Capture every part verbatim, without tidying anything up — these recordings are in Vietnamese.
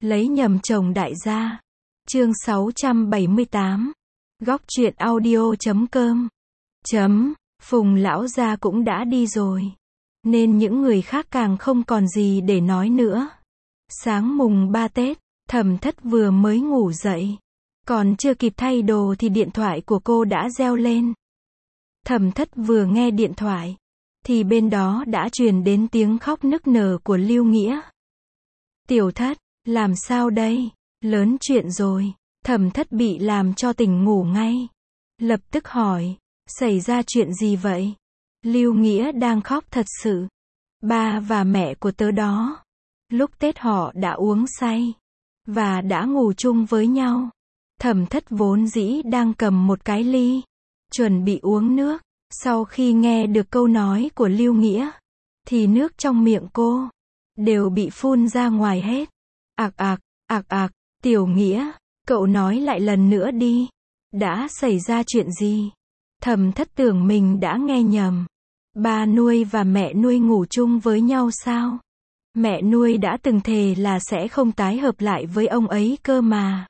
Lấy nhầm chồng đại gia. Chương sáu trăm bảy mươi tám. Góc truyện audio chấm com. Chấm. Phùng lão gia cũng đã đi rồi. Nên những người khác càng không còn gì để nói nữa. Sáng mùng ba Tết, Thẩm Thất vừa mới ngủ dậy. Còn chưa kịp thay đồ thì điện thoại của cô đã reo lên. Thẩm Thất vừa nghe điện thoại, thì bên đó đã truyền đến tiếng khóc nức nở của Lưu Nghĩa. Tiểu Thất, làm sao đây? Lớn chuyện rồi. Thẩm Thất bị làm cho tỉnh ngủ ngay. Lập tức hỏi, xảy ra chuyện gì vậy? Lưu Nghĩa đang khóc thật sự. Ba và mẹ của tớ đó, lúc Tết họ đã uống say, và đã ngủ chung với nhau. Thẩm Thất vốn dĩ đang cầm một cái ly, chuẩn bị uống nước. Sau khi nghe được câu nói của Lưu Nghĩa, thì nước trong miệng cô đều bị phun ra ngoài hết. Ạc ạc, ạc ạc, Tiểu Nghĩa, cậu nói lại lần nữa đi. Đã xảy ra chuyện gì? Thẩm Thất tưởng mình đã nghe nhầm. Ba nuôi và mẹ nuôi ngủ chung với nhau sao? Mẹ nuôi đã từng thề là sẽ không tái hợp lại với ông ấy cơ mà.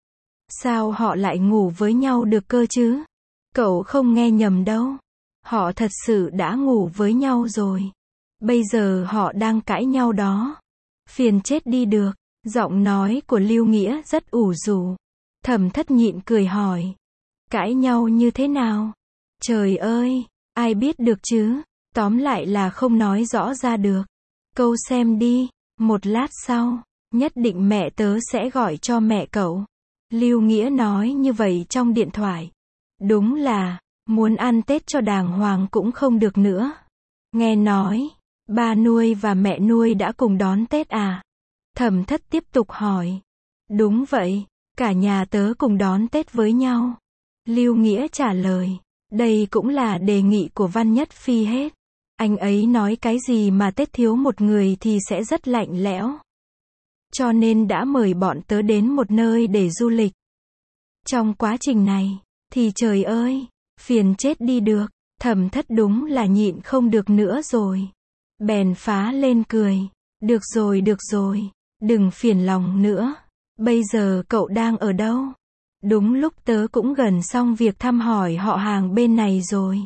Sao họ lại ngủ với nhau được cơ chứ? Cậu không nghe nhầm đâu. Họ thật sự đã ngủ với nhau rồi. Bây giờ họ đang cãi nhau đó. Phiền chết đi được. Giọng nói của Lưu Nghĩa rất ủ rũ. Thẩm Thất nhịn cười hỏi. Cãi nhau như thế nào? Trời ơi, ai biết được chứ? Tóm lại là không nói rõ ra được. Câu xem đi. Một lát sau, nhất định mẹ tớ sẽ gọi cho mẹ cậu. Lưu Nghĩa nói như vậy trong điện thoại. Đúng là, muốn ăn Tết cho đàng hoàng cũng không được nữa. Nghe nói, ba nuôi và mẹ nuôi đã cùng đón Tết à? Thẩm Thất tiếp tục hỏi. Đúng vậy, cả nhà tớ cùng đón Tết với nhau. Lưu Nghĩa trả lời. Đây cũng là đề nghị của Văn Nhất Phi hết. Anh ấy nói cái gì mà Tết thiếu một người thì sẽ rất lạnh lẽo. Cho nên đã mời bọn tớ đến một nơi để du lịch. Trong quá trình này, thì trời ơi, phiền chết đi được. Thẩm Thất đúng là nhịn không được nữa rồi. Bèn phá lên cười. Được rồi được rồi, đừng phiền lòng nữa. Bây giờ cậu đang ở đâu? Đúng lúc tớ cũng gần xong việc thăm hỏi họ hàng bên này rồi.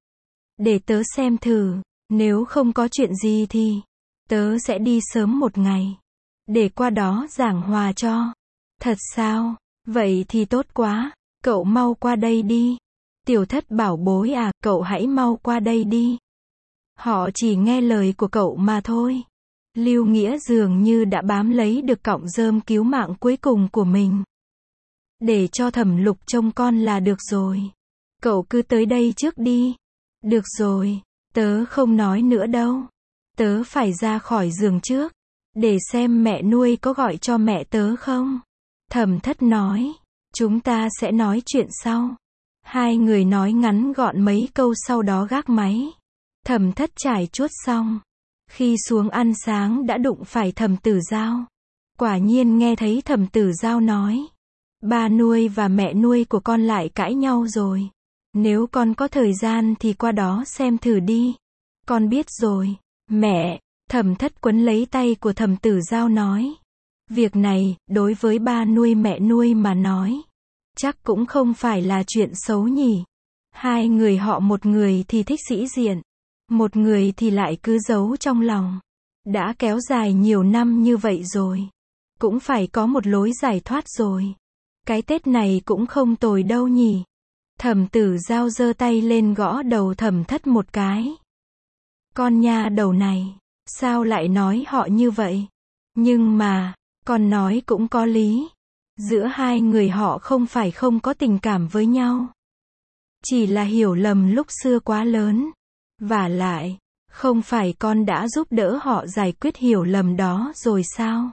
Để tớ xem thử, nếu không có chuyện gì thì tớ sẽ đi sớm một ngày, để qua đó giảng hòa cho. Thật sao? Vậy thì tốt quá, cậu mau qua đây đi. Tiểu Thất bảo bối à, cậu hãy mau qua đây đi. Họ chỉ nghe lời của cậu mà thôi. Lưu Nghĩa dường như đã bám lấy được cọng rơm cứu mạng cuối cùng của mình. Để cho Thẩm Lục trông con là được rồi. Cậu cứ tới đây trước đi. Được rồi, tớ không nói nữa đâu. Tớ phải ra khỏi giường trước, để xem mẹ nuôi có gọi cho mẹ tớ không. Thẩm Thất nói, chúng ta sẽ nói chuyện sau. Hai người nói ngắn gọn mấy câu sau đó gác máy. Thẩm Thất trải chuốt xong. Khi xuống ăn sáng đã đụng phải Thẩm Tử Giao. Quả nhiên nghe thấy Thẩm Tử Giao nói. Ba nuôi và mẹ nuôi của con lại cãi nhau rồi. Nếu con có thời gian thì qua đó xem thử đi. Con biết rồi. Mẹ, Thẩm Thất quấn lấy tay của Thẩm Tử Giao nói. Việc này, đối với ba nuôi mẹ nuôi mà nói, chắc cũng không phải là chuyện xấu nhỉ. Hai người họ, một người thì thích sĩ diện, một người thì lại cứ giấu trong lòng. Đã kéo dài nhiều năm như vậy rồi, cũng phải có một lối giải thoát rồi. Cái Tết này cũng không tồi đâu nhỉ. Thẩm Tử Giao giơ tay lên gõ đầu Thẩm Thất một cái. Con nha đầu này, sao lại nói họ như vậy? Nhưng mà, con nói cũng có lý. Giữa hai người họ không phải không có tình cảm với nhau. Chỉ là hiểu lầm lúc xưa quá lớn. Vả lại, không phải con đã giúp đỡ họ giải quyết hiểu lầm đó rồi sao?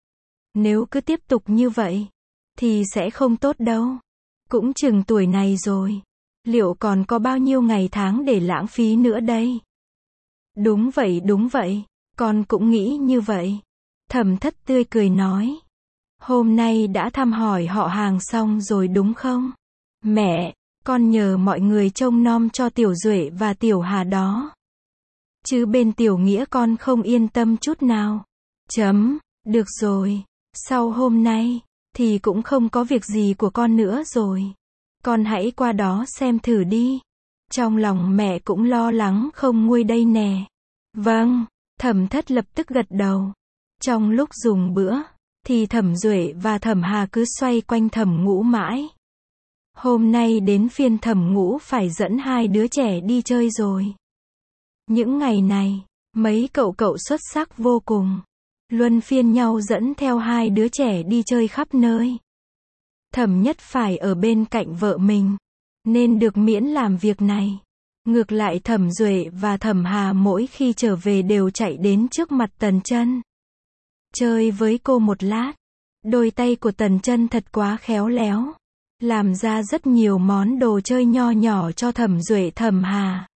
Nếu cứ tiếp tục như vậy, thì sẽ không tốt đâu. Cũng chừng tuổi này rồi. Liệu còn có bao nhiêu ngày tháng để lãng phí nữa đây? Đúng vậy đúng vậy, con cũng nghĩ như vậy. Thẩm Thất tươi cười nói. Hôm nay đã thăm hỏi họ hàng xong rồi đúng không? Mẹ, con nhờ mọi người trông nom cho Tiểu Duệ và Tiểu Hà đó. Chứ bên Tiểu Nghĩa con không yên tâm chút nào. Chấm, được rồi, Sau hôm nay, thì cũng không có việc gì của con nữa rồi. Con hãy qua đó xem thử đi. Trong lòng mẹ cũng lo lắng không nguôi đây nè. Vâng, Thẩm Thất lập tức gật đầu. Trong lúc dùng bữa, thì Thẩm Duệ và Thẩm Hà cứ xoay quanh Thẩm Ngũ mãi. Hôm nay đến phiên Thẩm Ngũ phải dẫn hai đứa trẻ đi chơi rồi. Những ngày này, mấy cậu cậu xuất sắc vô cùng. Luân phiên nhau dẫn theo hai đứa trẻ đi chơi khắp nơi. Thẩm Nhất phải ở bên cạnh vợ mình, nên được miễn làm việc này. Ngược lại Thẩm Duệ và Thẩm Hà mỗi khi trở về đều chạy đến trước mặt Tần Chân. Chơi với cô một lát. Đôi tay của Tần Chân thật quá khéo léo. Làm ra rất nhiều món đồ chơi nho nhỏ cho Thẩm Duệ Thẩm Hà.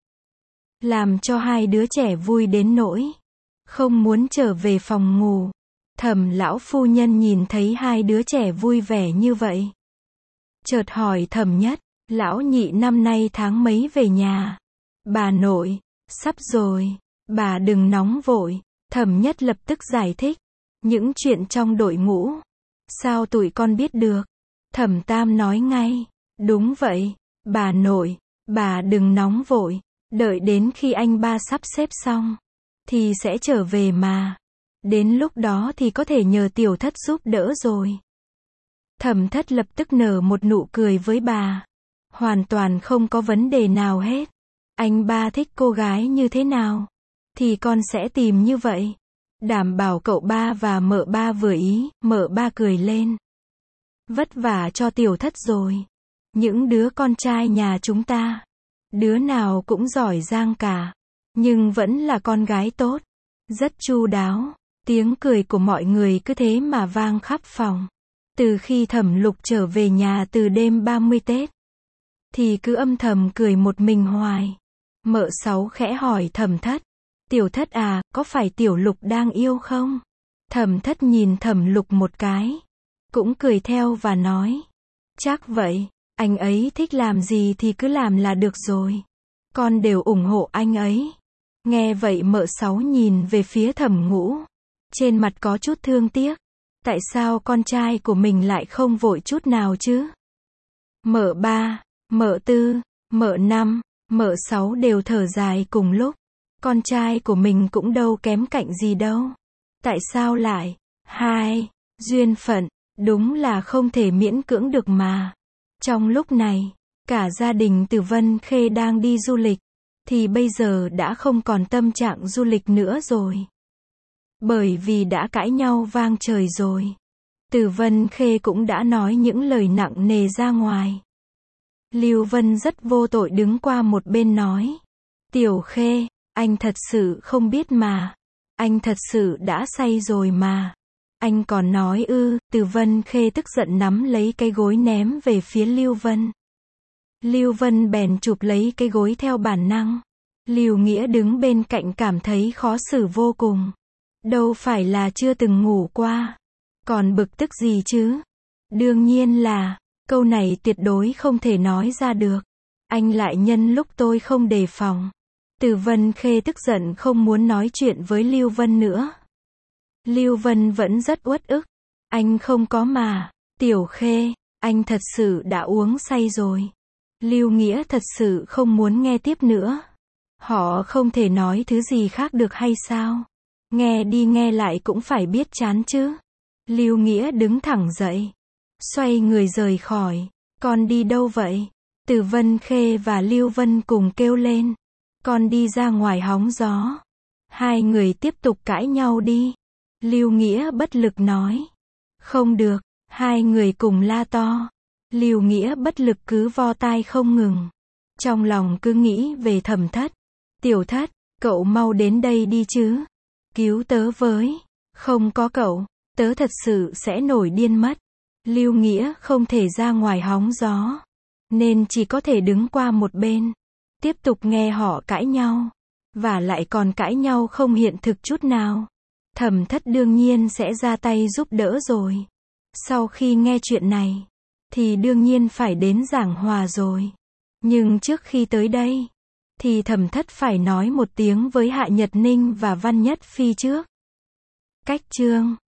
Làm cho hai đứa trẻ vui đến nỗi không muốn trở về phòng ngủ. Thẩm lão phu nhân nhìn thấy hai đứa trẻ vui vẻ như vậy, chợt hỏi Thẩm Nhất, lão nhị năm nay tháng mấy về nhà? Bà nội, sắp rồi, bà đừng nóng vội. Thẩm Nhất lập tức giải thích, những chuyện trong đội ngũ, sao tụi con biết được? Thẩm Tam nói ngay, đúng vậy, bà nội, bà đừng nóng vội, đợi đến khi anh ba sắp xếp xong, thì sẽ trở về mà. Đến lúc đó thì có thể nhờ Tiểu Thất giúp đỡ rồi. Thẩm Thất lập tức nở một nụ cười với bà. Hoàn toàn không có vấn đề nào hết. Anh ba thích cô gái như thế nào, thì con sẽ tìm như vậy. Đảm bảo cậu ba và mợ ba vừa ý. Mợ ba cười lên. Vất vả cho Tiểu Thất rồi. Những đứa con trai nhà chúng ta, đứa nào cũng giỏi giang cả, nhưng vẫn là con gái tốt, rất chu đáo. Tiếng cười của mọi người cứ thế mà vang khắp phòng. Từ khi Thẩm Lục trở về nhà từ đêm ba mươi Tết, thì cứ âm thầm cười một mình hoài. Mợ Sáu khẽ hỏi Thẩm Thất, Tiểu Thất à, có phải Tiểu Lục đang yêu không? Thẩm Thất nhìn Thẩm Lục một cái, cũng cười theo và nói, chắc vậy, anh ấy thích làm gì thì cứ làm là được rồi. Con đều ủng hộ anh ấy. Nghe vậy Mợ Sáu nhìn về phía Thẩm Ngũ, trên mặt có chút thương tiếc. Tại sao con trai của mình lại không vội chút nào chứ? Mợ Ba, Mợ Tư, Mợ Năm, Mợ Sáu đều thở dài cùng lúc. Con trai của mình cũng đâu kém cạnh gì đâu. Tại sao lại? Hai, duyên phận, đúng là không thể miễn cưỡng được mà. Trong lúc này, cả gia đình Từ Vân Khê đang đi du lịch, thì bây giờ đã không còn tâm trạng du lịch nữa rồi. Bởi vì đã cãi nhau vang trời rồi. Từ Vân Khê cũng đã nói những lời nặng nề ra ngoài. Lưu Vân rất vô tội đứng qua một bên nói, Tiểu Khê, anh thật sự không biết mà. Anh thật sự đã say rồi mà. Anh còn nói ư? Từ Vân Khê tức giận nắm lấy cái gối ném về phía Lưu Vân. Lưu Vân bèn chụp lấy cái gối theo bản năng. Lưu Nghĩa đứng bên cạnh cảm thấy khó xử vô cùng. Đâu phải là chưa từng ngủ qua, còn bực tức gì chứ? Đương nhiên là, câu này tuyệt đối không thể nói ra được. Anh lại nhân lúc tôi không đề phòng. Từ Vân Khê tức giận không muốn nói chuyện với Lưu Vân nữa. Lưu Vân vẫn rất uất ức. Anh không có mà. Tiểu Khê, anh thật sự đã uống say rồi. Lưu Nghĩa thật sự không muốn nghe tiếp nữa. Họ không thể nói thứ gì khác được hay sao? Nghe đi nghe lại cũng phải biết chán chứ. Lưu Nghĩa đứng thẳng dậy, xoay người rời khỏi. Con đi đâu vậy? Từ Vân Khê và Lưu Vân cùng kêu lên. Con đi ra ngoài hóng gió. Hai người tiếp tục cãi nhau đi. Lưu Nghĩa bất lực nói. Không được. Hai người cùng la to. Lưu Nghĩa bất lực cứ vo tai không ngừng. Trong lòng cứ nghĩ về Thẩm Thất. Tiểu Thất, cậu mau đến đây đi chứ. Cứu tớ với. Không có cậu, tớ thật sự sẽ nổi điên mất. Lưu Nghĩa không thể ra ngoài hóng gió, nên chỉ có thể đứng qua một bên, tiếp tục nghe họ cãi nhau. Và lại còn cãi nhau không hiện thực chút nào. Thẩm Thất đương nhiên sẽ ra tay giúp đỡ rồi. Sau khi nghe chuyện này, thì đương nhiên phải đến giảng hòa rồi. Nhưng trước khi tới đây, thì Thẩm Thất phải nói một tiếng với Hạ Nhật Ninh và Văn Nhất Phi trước. Cách chương